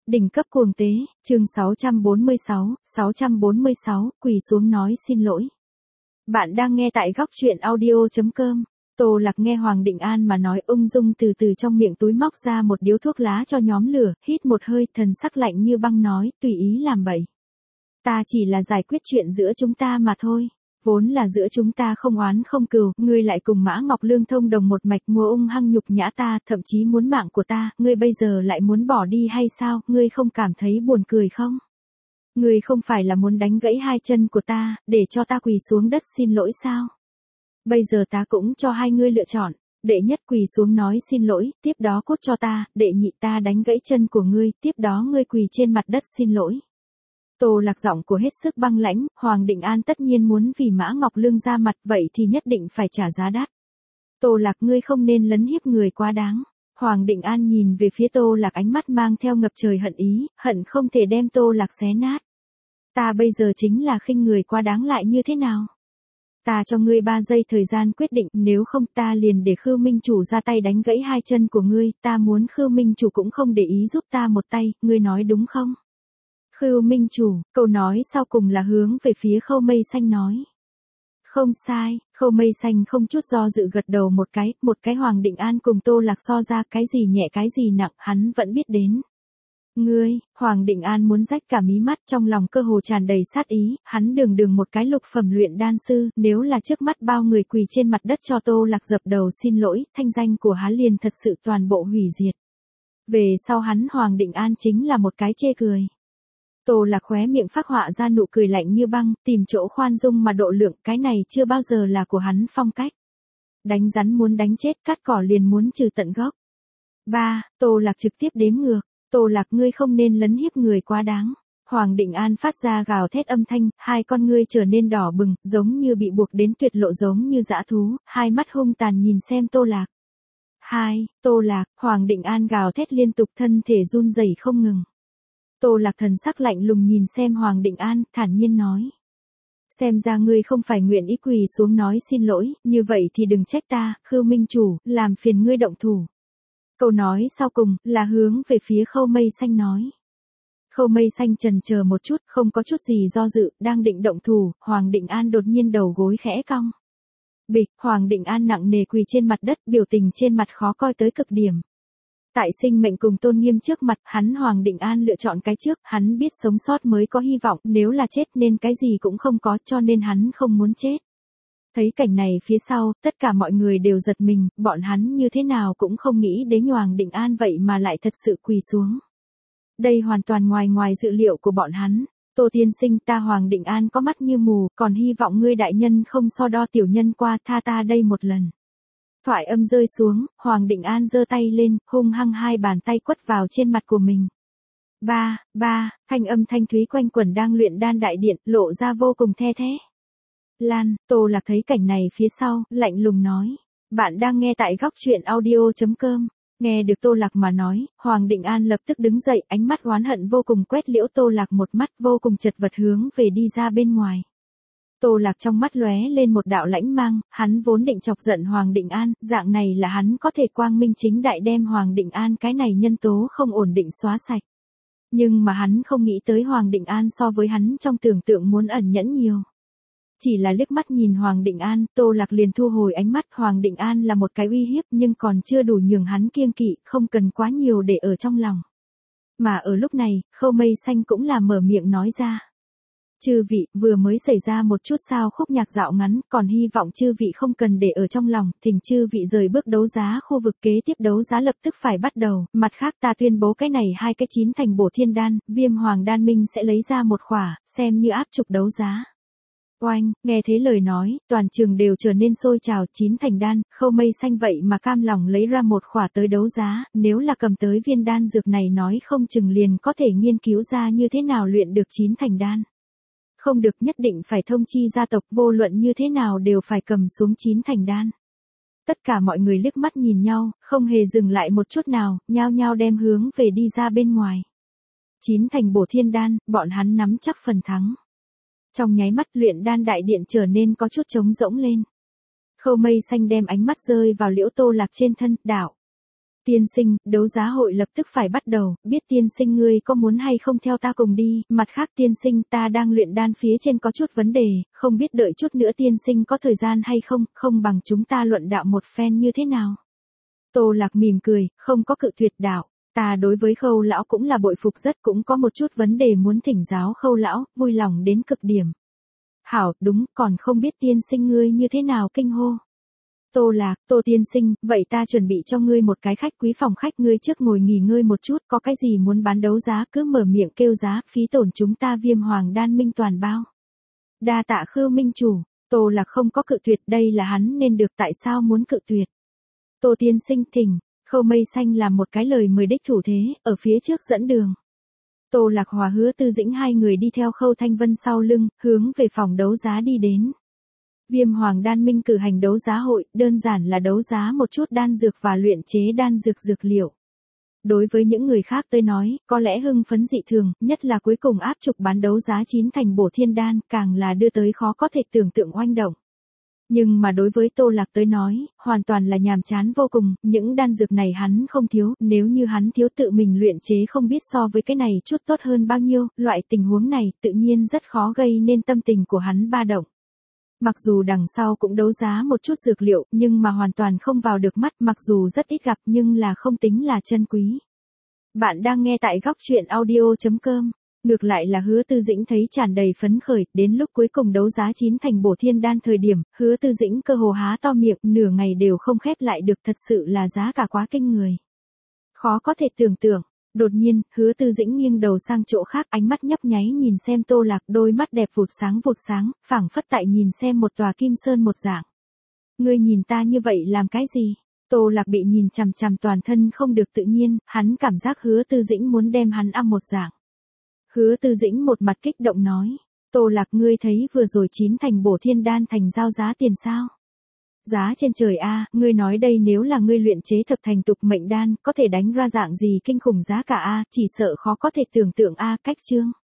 Đỉnh cấp cuồng tế, chương 646, quỳ xuống nói xin lỗi. Bạn đang nghe tại góc truyện audio.com. Tô Lạc nghe Hoàng Định An mà nói ung dung từ từ trong miệng túi móc ra một điếu thuốc lá cho nhóm lửa, hít một hơi thần sắc lạnh như băng nói, tùy ý làm bậy. Ta chỉ là giải quyết chuyện giữa chúng ta mà thôi. Vốn là giữa chúng ta không oán không cừu, ngươi lại cùng Mã Ngọc Lương thông đồng một mạch mua ung hăng nhục nhã ta, thậm chí muốn mạng của ta, ngươi bây giờ lại muốn bỏ đi hay sao, ngươi không cảm thấy buồn cười không? Ngươi không phải là muốn đánh gãy hai chân của ta, để cho ta quỳ xuống đất xin lỗi sao? Bây giờ ta cũng cho hai ngươi lựa chọn, đệ nhất quỳ xuống nói xin lỗi, tiếp đó cốt cho ta, đệ nhị ta đánh gãy chân của ngươi, tiếp đó ngươi quỳ trên mặt đất xin lỗi. Tô Lạc giọng của hết sức băng lãnh, Hoàng Định An tất nhiên muốn vì Mã Ngọc Lương ra mặt vậy thì nhất định phải trả giá đắt. Tô Lạc ngươi không nên lấn hiếp người quá đáng. Hoàng Định An nhìn về phía Tô Lạc ánh mắt mang theo ngập trời hận ý, hận không thể đem Tô Lạc xé nát. Ta bây giờ chính là khinh người quá đáng lại như thế nào? Ta cho ngươi 3 giây thời gian quyết định, nếu không ta liền để Khưu Minh Chủ ra tay đánh gãy hai chân của ngươi, ta muốn Khưu Minh Chủ cũng không để ý giúp ta một tay, ngươi nói đúng không? Khưu Minh Chủ, câu nói sau cùng là hướng về phía Khâu Mây Xanh nói. Không sai, Khâu Mây Xanh không chút do dự gật đầu một cái Hoàng Định An cùng Tô Lạc so ra cái gì nhẹ cái gì nặng, hắn vẫn biết đến. Ngươi, Hoàng Định An muốn rách cả mí mắt trong lòng cơ hồ tràn đầy sát ý, hắn đường một cái lục phẩm luyện đan sư, nếu là trước mắt bao người quỳ trên mặt đất cho Tô Lạc dập đầu xin lỗi, thanh danh của hắn liền thật sự toàn bộ hủy diệt. Về sau hắn Hoàng Định An chính là một cái chê cười. Tô Lạc khóe miệng phác họa ra nụ cười lạnh như băng, tìm chỗ khoan dung mà độ lượng, cái này chưa bao giờ là của hắn phong cách. Đánh rắn muốn đánh chết, cắt cỏ liền muốn trừ tận gốc. 3. Tô Lạc trực tiếp đếm ngược. Tô Lạc ngươi không nên lấn hiếp người quá đáng. Hoàng Định An phát ra gào thét âm thanh, hai con ngươi trở nên đỏ bừng, giống như bị buộc đến tuyệt lộ giống như dã thú, hai mắt hung tàn nhìn xem Tô Lạc. 2. Tô Lạc, Hoàng Định An gào thét liên tục thân thể run rẩy không ngừng. Tô Lạc thần sắc lạnh lùng nhìn xem Hoàng Định An, thản nhiên nói. Xem ra ngươi không phải nguyện ý quỳ xuống nói xin lỗi, như vậy thì đừng trách ta, Khưu Minh Chủ, làm phiền ngươi động thủ. Câu nói sau cùng, là hướng về phía Khâu Mây Xanh nói. Khâu Mây Xanh chần chờ một chút, không có chút gì do dự, đang định động thủ, Hoàng Định An đột nhiên đầu gối khẽ cong. Bịch, Hoàng Định An nặng nề quỳ trên mặt đất, biểu tình trên mặt khó coi tới cực điểm. Tại sinh mệnh cùng tôn nghiêm trước mặt, hắn Hoàng Định An lựa chọn cái trước, hắn biết sống sót mới có hy vọng, nếu là chết nên cái gì cũng không có, cho nên hắn không muốn chết. Thấy cảnh này phía sau, tất cả mọi người đều giật mình, bọn hắn như thế nào cũng không nghĩ đến Hoàng Định An vậy mà lại thật sự quỳ xuống. Đây hoàn toàn ngoài dự liệu của bọn hắn. Tô tiên sinh, ta Hoàng Định An có mắt như mù, còn hy vọng ngươi đại nhân không so đo tiểu nhân qua, tha ta đây một lần. Thoại âm rơi xuống, Hoàng Định An giơ tay lên, hung hăng hai bàn tay quất vào trên mặt của mình. Ba, thanh âm thanh thúy quanh quẩn đang luyện đan đại điện, lộ ra vô cùng the thé. Lan, Tô Lạc thấy cảnh này phía sau, lạnh lùng nói. Bạn đang nghe tại góc truyện audio.com. Nghe được Tô Lạc mà nói, Hoàng Định An lập tức đứng dậy, ánh mắt oán hận vô cùng quét liễu Tô Lạc một mắt vô cùng chật vật hướng về đi ra bên ngoài. Tô Lạc trong mắt lóe lên một đạo lãnh mang, hắn vốn định chọc giận Hoàng Định An, dạng này là hắn có thể quang minh chính đại đem Hoàng Định An cái này nhân tố không ổn định xóa sạch. Nhưng mà hắn không nghĩ tới Hoàng Định An so với hắn trong tưởng tượng muốn ẩn nhẫn nhiều. Chỉ là liếc mắt nhìn Hoàng Định An, Tô Lạc liền thu hồi ánh mắt, Hoàng Định An là một cái uy hiếp nhưng còn chưa đủ nhường hắn kiêng kỵ, không cần quá nhiều để ở trong lòng. Mà ở lúc này, Khâu Mây Xanh cũng là mở miệng nói ra. Chư vị, vừa mới xảy ra một chút sao khúc nhạc dạo ngắn, còn hy vọng chư vị không cần để ở trong lòng, thỉnh chư vị rời bước đấu giá khu vực kế tiếp đấu giá lập tức phải bắt đầu, mặt khác ta tuyên bố cái này hai cái 9 thành bổ thiên đan, Viêm Hoàng Đan Minh sẽ lấy ra một khỏa, xem như áp trục đấu giá. Oanh, nghe thế lời nói, toàn trường đều trở nên sôi trào, 9 thành đan, Khâu Mây Xanh vậy mà cam lòng lấy ra một khỏa tới đấu giá, nếu là cầm tới viên đan dược này nói không chừng liền có thể nghiên cứu ra như thế nào luyện được 9 thành đan. Không được, nhất định phải thông chi gia tộc, vô luận như thế nào đều phải cầm xuống 9 thành đan. Tất cả mọi người liếc mắt nhìn nhau, không hề dừng lại một chút nào, nhao nhao đem hướng về đi ra bên ngoài. 9 thành bổ thiên đan, bọn hắn nắm chắc phần thắng. Trong nháy mắt luyện đan đại điện trở nên có chút trống rỗng lên. Khâu Mây Xanh đem ánh mắt rơi vào liễu Tô Lạc trên thân, đạo. Tiên sinh, đấu giá hội lập tức phải bắt đầu, biết tiên sinh ngươi có muốn hay không theo ta cùng đi, mặt khác tiên sinh ta đang luyện đan phía trên có chút vấn đề, không biết đợi chút nữa tiên sinh có thời gian hay không, không bằng chúng ta luận đạo một phen như thế nào. Tô Lạc mỉm cười, không có cự tuyệt đạo, ta đối với Khâu lão cũng là bội phục rất, cũng có một chút vấn đề muốn thỉnh giáo Khâu lão, vui lòng đến cực điểm. Hảo, đúng, còn không biết tiên sinh ngươi như thế nào kinh hô. Tô Lạc, Tô tiên sinh, vậy ta chuẩn bị cho ngươi một cái khách quý phòng khách, ngươi trước ngồi nghỉ ngơi một chút, có cái gì muốn bán đấu giá cứ mở miệng kêu giá, phí tổn chúng ta Viêm Hoàng Đan Minh toàn bao. Đa tạ Khư minh chủ, Tô Lạc không có cự tuyệt, đây là hắn nên được, tại sao muốn cự tuyệt. Tô tiên sinh thỉnh, Khâu Mây Xanh làm một cái lời mời đích thủ thế, ở phía trước dẫn đường. Tô Lạc Hòa Hứa Tư Dĩnh hai người đi theo Khâu Thanh Vân sau lưng, hướng về phòng đấu giá đi đến. Viêm Hoàng Đan Minh cử hành đấu giá hội, đơn giản là đấu giá một chút đan dược và luyện chế đan dược dược liệu. Đối với những người khác tới nói, có lẽ hưng phấn dị thường, nhất là cuối cùng áp trục bán đấu giá 9 thành bổ thiên đan, càng là đưa tới khó có thể tưởng tượng oanh động. Nhưng mà đối với Tô Lạc tới nói, hoàn toàn là nhàm chán vô cùng, những đan dược này hắn không thiếu, nếu như hắn thiếu tự mình luyện chế không biết so với cái này chút tốt hơn bao nhiêu, loại tình huống này tự nhiên rất khó gây nên tâm tình của hắn ba động. Mặc dù đằng sau cũng đấu giá một chút dược liệu, nhưng mà hoàn toàn không vào được mắt, mặc dù rất ít gặp nhưng là không tính là chân quý. Bạn đang nghe tại góc truyện audio.com. Ngược lại là Hứa Tư Dĩnh thấy tràn đầy phấn khởi, đến lúc cuối cùng đấu giá 9 thành bổ thiên đan thời điểm, Hứa Tư Dĩnh cơ hồ há to miệng, nửa ngày đều không khép lại được, thật sự là giá cả quá kinh người. Khó có thể tưởng tượng. Đột nhiên, Hứa Tư Dĩnh nghiêng đầu sang chỗ khác, ánh mắt nhấp nháy nhìn xem Tô Lạc, đôi mắt đẹp vụt sáng, phảng phất tại nhìn xem một tòa kim sơn một dạng. Ngươi nhìn ta như vậy làm cái gì? Tô Lạc bị nhìn chằm chằm toàn thân không được tự nhiên, hắn cảm giác Hứa Tư Dĩnh muốn đem hắn ăn một dạng. Hứa Tư Dĩnh một mặt kích động nói, Tô Lạc ngươi thấy vừa rồi 9 thành bổ thiên đan thành giao giá tiền sao? Giá trên trời a, ngươi nói đây nếu là ngươi luyện chế thập thành tục mệnh đan, có thể đánh ra dạng gì kinh khủng giá cả a, chỉ sợ khó có thể tưởng tượng a, cách chương.